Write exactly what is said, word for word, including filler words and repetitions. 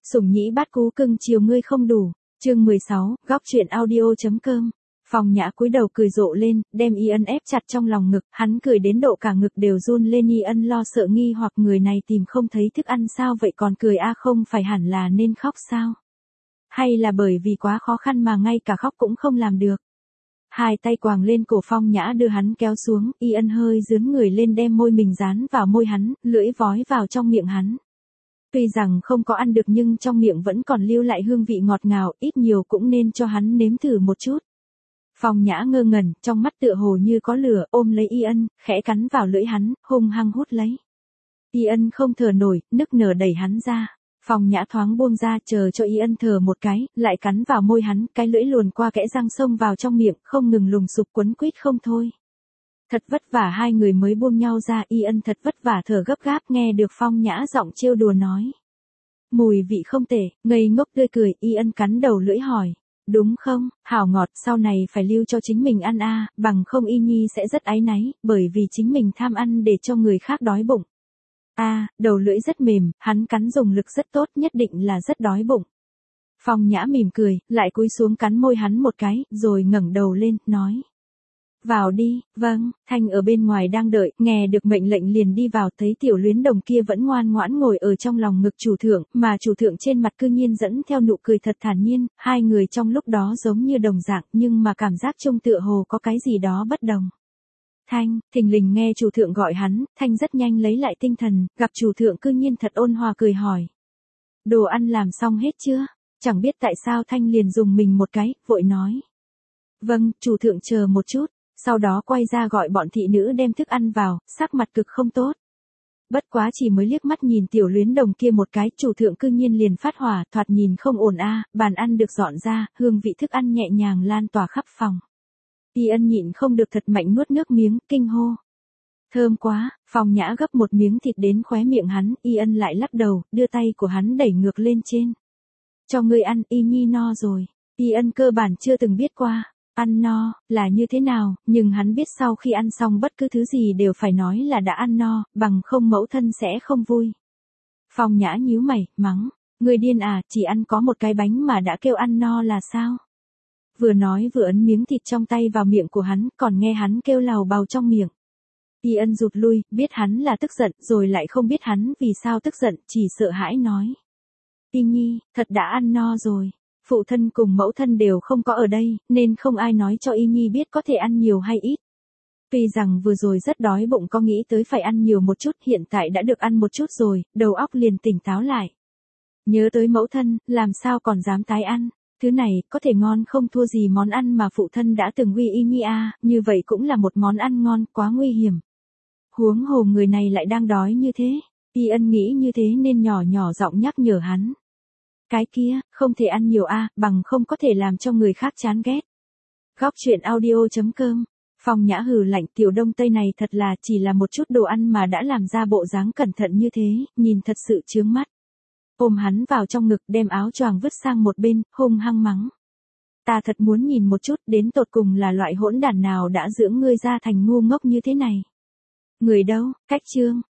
Sủng nhĩ bát cú cưng chiều ngươi không đủ. Chương mười sáu, góc truyện audio.com. Phong Nhã cúi đầu cười rộ lên, đem Y Ân ép chặt trong lòng ngực, hắn cười đến độ cả ngực đều run lên. Y Ân lo sợ nghi hoặc người này tìm không thấy thức ăn sao vậy còn cười a, không phải hẳn là nên khóc sao? Hay là bởi vì quá khó khăn mà ngay cả khóc cũng không làm được? Hai tay quàng lên cổ Phong Nhã đưa hắn kéo xuống, Y Ân hơi dướn người lên đem môi mình dán vào môi hắn, lưỡi vói vào trong miệng hắn. Tuy rằng không có ăn được nhưng trong miệng vẫn còn lưu lại hương vị ngọt ngào, ít nhiều cũng nên cho hắn nếm thử một chút. Phong Nhã ngơ ngẩn, trong mắt tựa hồ như có lửa, ôm lấy Y Ân, khẽ cắn vào lưỡi hắn, hung hăng hút lấy. Y Ân không thở nổi, nức nở đẩy hắn ra. Phong Nhã thoáng buông ra chờ cho Y Ân thở một cái, lại cắn vào môi hắn, cái lưỡi luồn qua kẽ răng xông vào trong miệng, không ngừng lùng sục quấn quýt không thôi. Thật vất vả hai người mới buông nhau ra, Y Ân thật vất vả thở gấp gáp nghe được Phong Nhã giọng trêu đùa nói. Mùi vị không tệ, ngây ngốc tươi cười, Y Ân cắn đầu lưỡi hỏi. Đúng không, hảo ngọt, sau này phải lưu cho chính mình ăn a, bằng không Y Nhi sẽ rất áy náy, bởi vì chính mình tham ăn để cho người khác đói bụng. A, à, đầu lưỡi rất mềm, hắn cắn dùng lực rất tốt, nhất định là rất đói bụng. Phong Nhã mỉm cười, lại cúi xuống cắn môi hắn một cái, rồi ngẩng đầu lên, nói. Vào đi, vâng, Thanh ở bên ngoài đang đợi, nghe được mệnh lệnh liền đi vào, thấy tiểu luyến đồng kia vẫn ngoan ngoãn ngồi ở trong lòng ngực chủ thượng, mà chủ thượng trên mặt cư nhiên dẫn theo nụ cười thật thản nhiên, hai người trong lúc đó giống như đồng dạng, nhưng mà cảm giác chung tựa hồ có cái gì đó bất đồng. Thanh, thình lình nghe chủ thượng gọi hắn, Thanh rất nhanh lấy lại tinh thần, gặp chủ thượng cư nhiên thật ôn hòa cười hỏi. Đồ ăn làm xong hết chưa? Chẳng biết tại sao Thanh liền dùng mình một cái, vội nói. Vâng, chủ thượng chờ một chút. Sau đó quay ra gọi bọn thị nữ đem thức ăn vào, sắc mặt cực không tốt. Bất quá chỉ mới liếc mắt nhìn tiểu luyến đồng kia một cái, chủ thượng cư nhiên liền phát hỏa, thoạt nhìn không ổn a, bàn ăn được dọn ra, hương vị thức ăn nhẹ nhàng lan tỏa khắp phòng. Y Ân nhịn không được thật mạnh nuốt nước miếng, kinh hô. Thơm quá, Phong Nhã gấp một miếng thịt đến khóe miệng hắn, Y Ân lại lắc đầu, đưa tay của hắn đẩy ngược lên trên. Cho ngươi ăn, Y Nhi no rồi. Y Ân cơ bản chưa từng biết qua. Ăn no, là như thế nào, nhưng hắn biết sau khi ăn xong bất cứ thứ gì đều phải nói là đã ăn no, bằng không mẫu thân sẽ không vui. Phong Nhã nhíu mày, mắng, người điên à, chỉ ăn có một cái bánh mà đã kêu ăn no là sao? Vừa nói vừa ấn miếng thịt trong tay vào miệng của hắn, còn nghe hắn kêu lào bào trong miệng. Y Ân rụt lui, biết hắn là tức giận, rồi lại không biết hắn vì sao tức giận, chỉ sợ hãi nói. Y Nhi, thật đã ăn no rồi. Phụ thân cùng mẫu thân đều không có ở đây, nên không ai nói cho Y Nhi biết có thể ăn nhiều hay ít. Tuy rằng vừa rồi rất đói bụng có nghĩ tới phải ăn nhiều một chút, hiện tại đã được ăn một chút rồi, đầu óc liền tỉnh táo lại. Nhớ tới mẫu thân, làm sao còn dám tái ăn, thứ này có thể ngon không thua gì món ăn mà phụ thân đã từng uy Y Nhi a, như vậy cũng là một món ăn ngon, quá nguy hiểm. Huống hồ người này lại đang đói như thế, Y Ân nghĩ như thế nên nhỏ nhỏ giọng nhắc nhở hắn. Cái kia, không thể ăn nhiều a, bằng không có thể làm cho người khác chán ghét. Góc truyện audio.com. Phong Nhã hừ lạnh, tiểu đông tây này thật là chỉ là một chút đồ ăn mà đã làm ra bộ dáng cẩn thận như thế, nhìn thật sự chướng mắt. Ôm hắn vào trong ngực đem áo choàng vứt sang một bên, hung hăng mắng. Ta thật muốn nhìn một chút đến tột cùng là loại hỗn đản nào đã dưỡng ngươi ra thành ngu ngốc như thế này. Người đâu, cách chương,